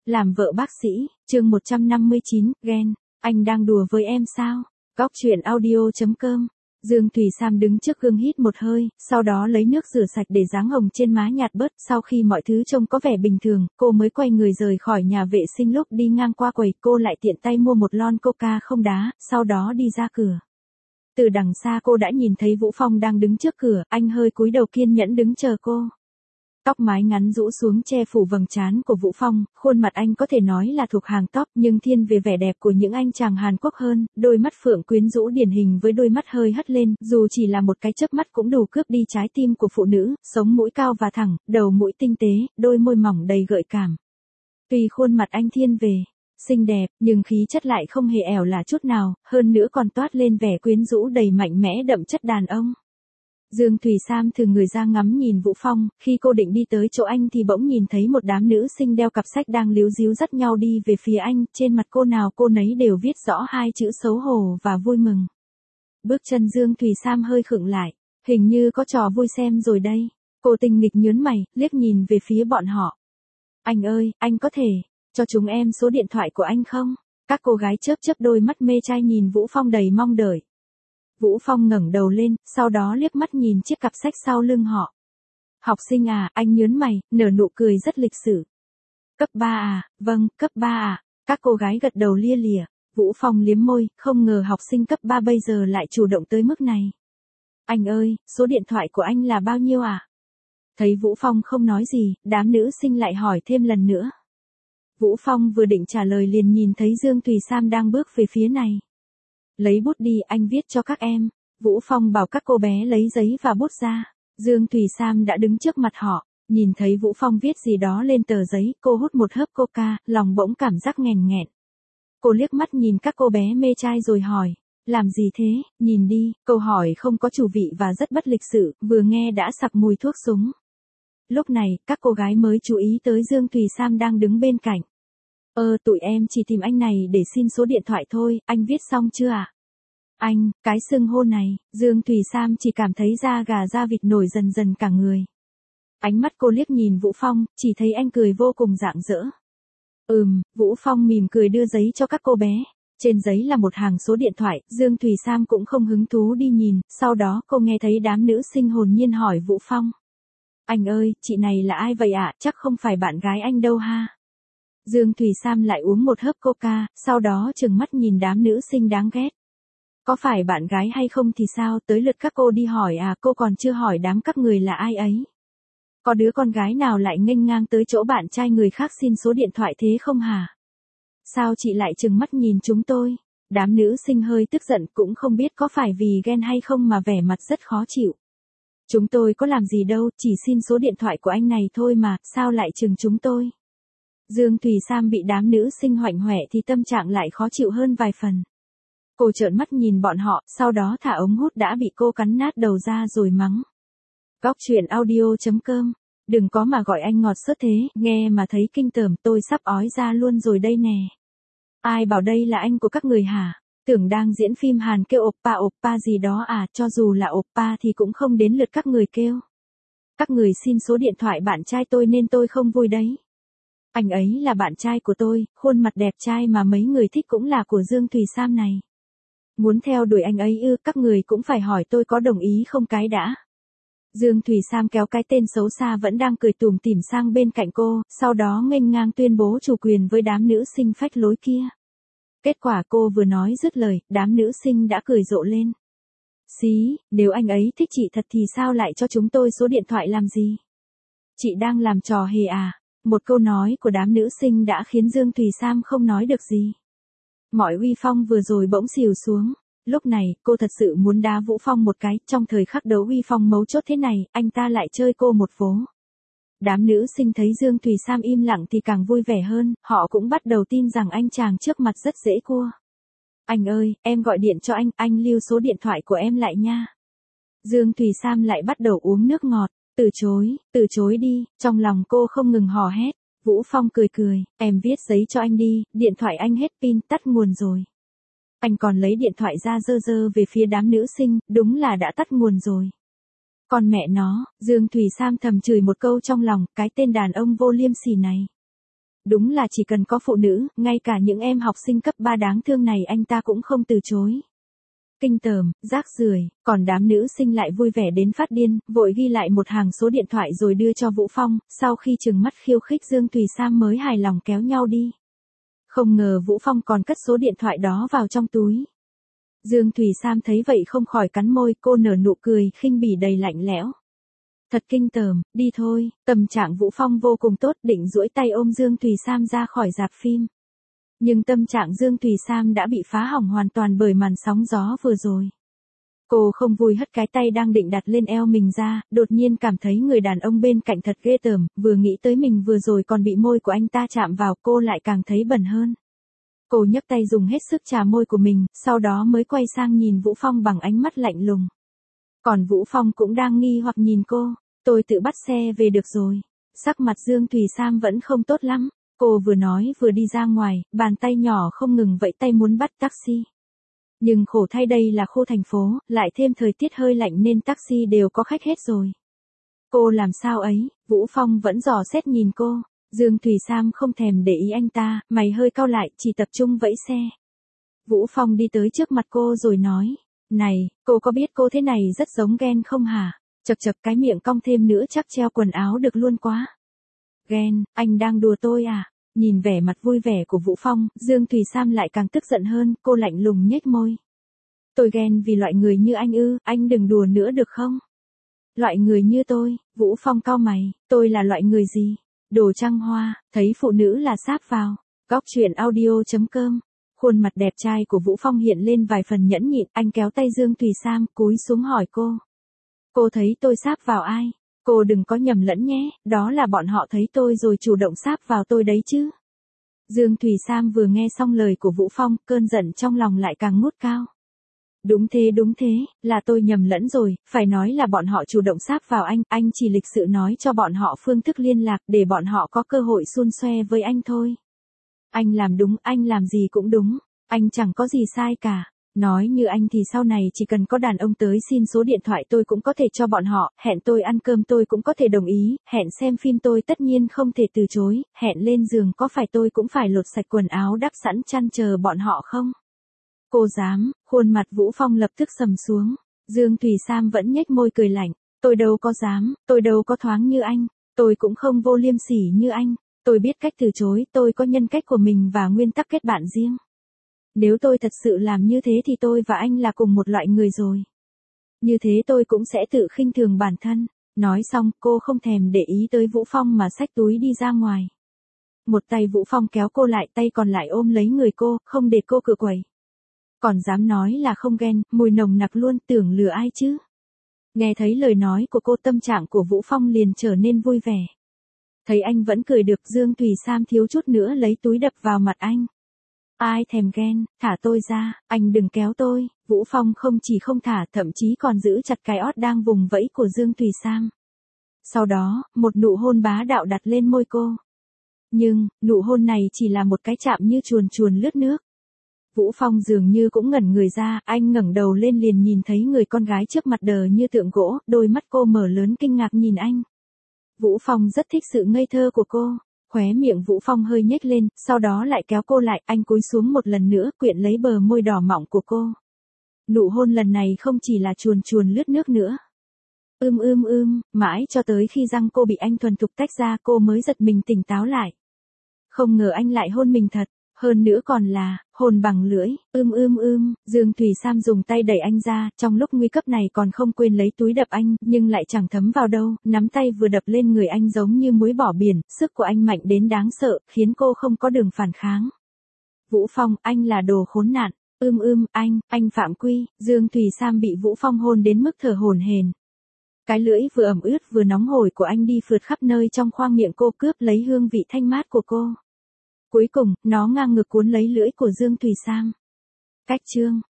Làm vợ bác sĩ, chương 159, ghen, anh đang đùa với em sao? Góc truyện audio.com. Dương Thùy Sam đứng trước gương hít một hơi, sau đó lấy nước rửa sạch để dáng hồng trên má nhạt bớt. Sau khi mọi thứ trông có vẻ bình thường, cô mới quay người rời khỏi nhà vệ sinh. Lúc đi ngang qua quầy, cô lại tiện tay mua một lon coca không đá, sau đó đi ra cửa. Từ đằng xa cô đã nhìn thấy Vũ Phong đang đứng trước cửa, anh hơi cúi đầu kiên nhẫn đứng chờ cô. Tóc mái ngắn rũ xuống che phủ vầng trán của Vũ Phong, khuôn mặt anh có thể nói là thuộc hàng top nhưng thiên về vẻ đẹp của những anh chàng Hàn Quốc hơn, đôi mắt phượng quyến rũ điển hình với đôi mắt hơi hất lên, dù chỉ là một cái chớp mắt cũng đủ cướp đi trái tim của phụ nữ, sống mũi cao và thẳng, đầu mũi tinh tế, đôi môi mỏng đầy gợi cảm. Tuy khuôn mặt anh thiên về xinh đẹp, nhưng khí chất lại không hề ẻo lả chút nào, hơn nữa còn toát lên vẻ quyến rũ đầy mạnh mẽ đậm chất đàn ông. Dương Thùy Sam thừ người ra ngắm nhìn Vũ Phong, khi cô định đi tới chỗ anh thì bỗng nhìn thấy một đám nữ sinh đeo cặp sách đang líu ríu dắt nhau đi về phía anh, trên mặt cô nào cô nấy đều viết rõ hai chữ xấu hổ và vui mừng. Bước chân Dương Thùy Sam hơi khựng lại, hình như có trò vui xem rồi đây. Cô tinh nghịch nhướng mày, liếc nhìn về phía bọn họ. Anh ơi, anh có thể cho chúng em số điện thoại của anh không? Các cô gái chớp chớp đôi mắt mê trai nhìn Vũ Phong đầy mong đợi. Vũ Phong ngẩng đầu lên, sau đó liếc mắt nhìn chiếc cặp sách sau lưng họ. Học sinh à, anh nhớn mày, nở nụ cười rất lịch sự. Cấp 3 à, vâng, cấp 3 à, các cô gái gật đầu lia lịa. Vũ Phong liếm môi, không ngờ học sinh cấp 3 bây giờ lại chủ động tới mức này. Anh ơi, số điện thoại của anh là bao nhiêu à? Thấy Vũ Phong không nói gì, đám nữ sinh lại hỏi thêm lần nữa. Vũ Phong vừa định trả lời liền nhìn thấy Dương Thùy Sam đang bước về phía này. Lấy bút đi, anh viết cho các em. Vũ Phong bảo các cô bé lấy giấy và bút ra. Dương Thùy Sam đã đứng trước mặt họ, nhìn thấy Vũ Phong viết gì đó lên tờ giấy, cô hút một hớp coca, lòng bỗng cảm giác nghèn nghẹn. Cô liếc mắt nhìn các cô bé mê trai rồi hỏi, làm gì thế, nhìn đi, câu hỏi không có chủ vị và rất bất lịch sự, vừa nghe đã sặc mùi thuốc súng. Lúc này, các cô gái mới chú ý tới Dương Thùy Sam đang đứng bên cạnh. Tụi em chỉ tìm anh này để xin số điện thoại thôi, anh viết xong chưa ạ? Anh, cái xưng hô này, Dương Thùy Sam chỉ cảm thấy da gà da vịt nổi dần dần cả người. Ánh mắt cô liếc nhìn Vũ Phong, chỉ thấy anh cười vô cùng rạng rỡ. Vũ Phong mỉm cười đưa giấy cho các cô bé. Trên giấy là một hàng số điện thoại, Dương Thùy Sam cũng không hứng thú đi nhìn, sau đó cô nghe thấy đám nữ sinh hồn nhiên hỏi Vũ Phong. Anh ơi, chị này là ai vậy ạ? Chắc không phải bạn gái anh đâu ha? Dương Thùy Sam lại uống một hớp coca, sau đó trừng mắt nhìn đám nữ sinh đáng ghét. Có phải bạn gái hay không thì sao, tới lượt các cô đi hỏi à, cô còn chưa hỏi đám các người là ai ấy. Có đứa con gái nào lại nghênh ngang tới chỗ bạn trai người khác xin số điện thoại thế không hả? Sao chị lại trừng mắt nhìn chúng tôi? Đám nữ sinh hơi tức giận, cũng không biết có phải vì ghen hay không mà vẻ mặt rất khó chịu. Chúng tôi có làm gì đâu, chỉ xin số điện thoại của anh này thôi mà, sao lại trừng chúng tôi? Dương Thùy Sam bị đám nữ sinh hoạnh hoẹ thì tâm trạng lại khó chịu hơn vài phần. Cô trợn mắt nhìn bọn họ, sau đó thả ống hút đã bị cô cắn nát đầu ra rồi mắng. Góc truyện audio.com. Đừng có mà gọi anh ngọt sớt thế, nghe mà thấy kinh tởm, tôi sắp ói ra luôn rồi đây nè. Ai bảo đây là anh của các người hả? Tưởng đang diễn phim Hàn kêu oppa gì đó à, cho dù là oppa thì cũng không đến lượt các người kêu. Các người xin số điện thoại bạn trai tôi nên tôi không vui đấy. Anh ấy là bạn trai của tôi, khuôn mặt đẹp trai mà mấy người thích cũng là của Dương Thùy Sam này. Muốn theo đuổi anh ấy ư, các người cũng phải hỏi tôi có đồng ý không cái đã. Dương Thùy Sam kéo cái tên xấu xa vẫn đang cười tủm tỉm sang bên cạnh cô, sau đó nghênh ngang tuyên bố chủ quyền với đám nữ sinh phách lối kia. Kết quả cô vừa nói dứt lời, đám nữ sinh đã cười rộ lên. Xí, nếu anh ấy thích chị thật thì sao lại cho chúng tôi số điện thoại làm gì? Chị đang làm trò hề à? Một câu nói của đám nữ sinh đã khiến Dương Thùy Sam không nói được gì. Mọi uy phong vừa rồi bỗng xìu xuống. Lúc này, cô thật sự muốn đá Vũ Phong một cái, trong thời khắc đấu uy phong mấu chốt thế này, anh ta lại chơi cô một vố. Đám nữ sinh thấy Dương Thùy Sam im lặng thì càng vui vẻ hơn, họ cũng bắt đầu tin rằng anh chàng trước mặt rất dễ cua. Anh ơi, em gọi điện cho anh lưu số điện thoại của em lại nha. Dương Thùy Sam lại bắt đầu uống nước ngọt, từ chối đi, trong lòng cô không ngừng hò hét. Vũ Phong cười cười, em viết giấy cho anh đi, điện thoại anh hết pin, tắt nguồn rồi. Anh còn lấy điện thoại ra dơ về phía đám nữ sinh, đúng là đã tắt nguồn rồi. Còn mẹ nó, Dương Thùy Sam thầm chửi một câu trong lòng, cái tên đàn ông vô liêm sỉ này. Đúng là chỉ cần có phụ nữ, ngay cả những em học sinh cấp 3 đáng thương này anh ta cũng không từ chối. Kinh tởm, rác rưởi, còn đám nữ sinh lại vui vẻ đến phát điên, vội ghi lại một hàng số điện thoại rồi đưa cho Vũ Phong, sau khi trừng mắt khiêu khích Dương Thùy Sam mới hài lòng kéo nhau đi. Không ngờ Vũ Phong còn cất số điện thoại đó vào trong túi. Dương Thùy Sam thấy vậy không khỏi cắn môi, cô nở nụ cười khinh bỉ đầy lạnh lẽo. Thật kinh tởm, đi thôi. Tâm trạng Vũ Phong vô cùng tốt, định duỗi tay ôm Dương Thùy Sam ra khỏi rạp phim. Nhưng tâm trạng Dương Thùy Sam đã bị phá hỏng hoàn toàn bởi màn sóng gió vừa rồi. Cô không vui hất cái tay đang định đặt lên eo mình ra, đột nhiên cảm thấy người đàn ông bên cạnh thật ghê tởm, vừa nghĩ tới mình vừa rồi còn bị môi của anh ta chạm vào, cô lại càng thấy bẩn hơn. Cô nhấc tay dùng hết sức chà môi của mình, sau đó mới quay sang nhìn Vũ Phong bằng ánh mắt lạnh lùng. Còn Vũ Phong cũng đang nghi hoặc nhìn cô, tôi tự bắt xe về được rồi. Sắc mặt Dương Thùy Sam vẫn không tốt lắm, cô vừa nói vừa đi ra ngoài, bàn tay nhỏ không ngừng vẫy tay muốn bắt taxi. Nhưng khổ thay đây là khu thành phố, lại thêm thời tiết hơi lạnh nên taxi đều có khách hết rồi. Cô làm sao ấy, Vũ Phong vẫn dò xét nhìn cô. Dương Thùy Sam không thèm để ý anh ta, mày hơi cau lại, chỉ tập trung vẫy xe. Vũ Phong đi tới trước mặt cô rồi nói, này, cô có biết cô thế này rất giống Ghen không hả? Chật chật cái miệng cong thêm nữa chắc treo quần áo được luôn quá. Ghen, anh đang đùa tôi à? Nhìn vẻ mặt vui vẻ của Vũ Phong, Dương Thùy Sam lại càng tức giận hơn, cô lạnh lùng nhếch môi. Tôi ghen vì loại người như anh ư, anh đừng đùa nữa được không? Loại người như tôi, Vũ Phong cau mày, tôi là loại người gì? Đồ trăng hoa, thấy phụ nữ là sáp vào. Góc truyện audio.com. Khuôn mặt đẹp trai của Vũ Phong hiện lên vài phần nhẫn nhịn, anh kéo tay Dương Thùy Sam, cúi xuống hỏi cô. Cô thấy tôi sáp vào ai? Cô đừng có nhầm lẫn nhé, đó là bọn họ thấy tôi rồi chủ động sáp vào tôi đấy chứ. Dương Thùy Sam vừa nghe xong lời của Vũ Phong, cơn giận trong lòng lại càng ngút cao. Đúng thế, là tôi nhầm lẫn rồi, phải nói là bọn họ chủ động sáp vào anh chỉ lịch sự nói cho bọn họ phương thức liên lạc để bọn họ có cơ hội xun xoe với anh thôi. Anh làm đúng, anh làm gì cũng đúng, anh chẳng có gì sai cả. Nói như anh thì sau này chỉ cần có đàn ông tới xin số điện thoại tôi cũng có thể cho bọn họ, hẹn tôi ăn cơm tôi cũng có thể đồng ý, hẹn xem phim tôi tất nhiên không thể từ chối, hẹn lên giường có phải tôi cũng phải lột sạch quần áo đắp sẵn chăn chờ bọn họ không? Cô dám, khuôn mặt Vũ Phong lập tức sầm xuống, Dương Thùy Sam vẫn nhếch môi cười lạnh, tôi đâu có dám, tôi đâu có thoáng như anh, tôi cũng không vô liêm sỉ như anh, tôi biết cách từ chối, tôi có nhân cách của mình và nguyên tắc kết bạn riêng. Nếu tôi thật sự làm như thế thì tôi và anh là cùng một loại người rồi. Như thế tôi cũng sẽ tự khinh thường bản thân. Nói xong, cô không thèm để ý tới Vũ Phong mà xách túi đi ra ngoài. Một tay Vũ Phong kéo cô lại, tay còn lại ôm lấy người cô, không để cô cựa quậy. Còn dám nói là không ghen, mùi nồng nặc luôn, tưởng lừa ai chứ. Nghe thấy lời nói của cô, tâm trạng của Vũ Phong liền trở nên vui vẻ. Thấy anh vẫn cười được, Dương Thùy Sam thiếu chút nữa lấy túi đập vào mặt anh. Ai thèm ghen, thả tôi ra, anh đừng kéo tôi. Vũ Phong không chỉ không thả, thậm chí còn giữ chặt cái ót đang vùng vẫy của Dương Thùy Sam. Sau đó, một nụ hôn bá đạo đặt lên môi cô. Nhưng, nụ hôn này chỉ là một cái chạm như chuồn chuồn lướt nước. Vũ Phong dường như cũng ngẩn người ra, anh ngẩng đầu lên liền nhìn thấy người con gái trước mặt đờ như tượng gỗ, đôi mắt cô mở lớn kinh ngạc nhìn anh. Vũ Phong rất thích sự ngây thơ của cô. Khóe miệng Vũ Phong hơi nhếch lên, sau đó lại kéo cô lại, anh cúi xuống một lần nữa, quyện lấy bờ môi đỏ mọng của cô. Nụ hôn lần này không chỉ là chuồn chuồn lướt nước nữa. Mãi cho tới khi răng cô bị anh thuần thục tách ra, cô mới giật mình tỉnh táo lại. Không ngờ anh lại hôn mình thật, hơn nữa còn là, hôn bằng lưỡi, Dương Thùy Sam dùng tay đẩy anh ra, trong lúc nguy cấp này còn không quên lấy túi đập anh, nhưng lại chẳng thấm vào đâu, nắm tay vừa đập lên người anh giống như muối bỏ biển, sức của anh mạnh đến đáng sợ, khiến cô không có đường phản kháng. Vũ Phong, anh là đồ khốn nạn, anh phạm quy, Dương Thùy Sam bị Vũ Phong hôn đến mức thở hổn hển. Cái lưỡi vừa ẩm ướt vừa nóng hổi của anh đi phượt khắp nơi trong khoang miệng cô, cướp lấy hương vị thanh mát của cô. Cuối cùng, nó ngang ngược cuốn lấy lưỡi của Dương Thùy Sam. Cách chương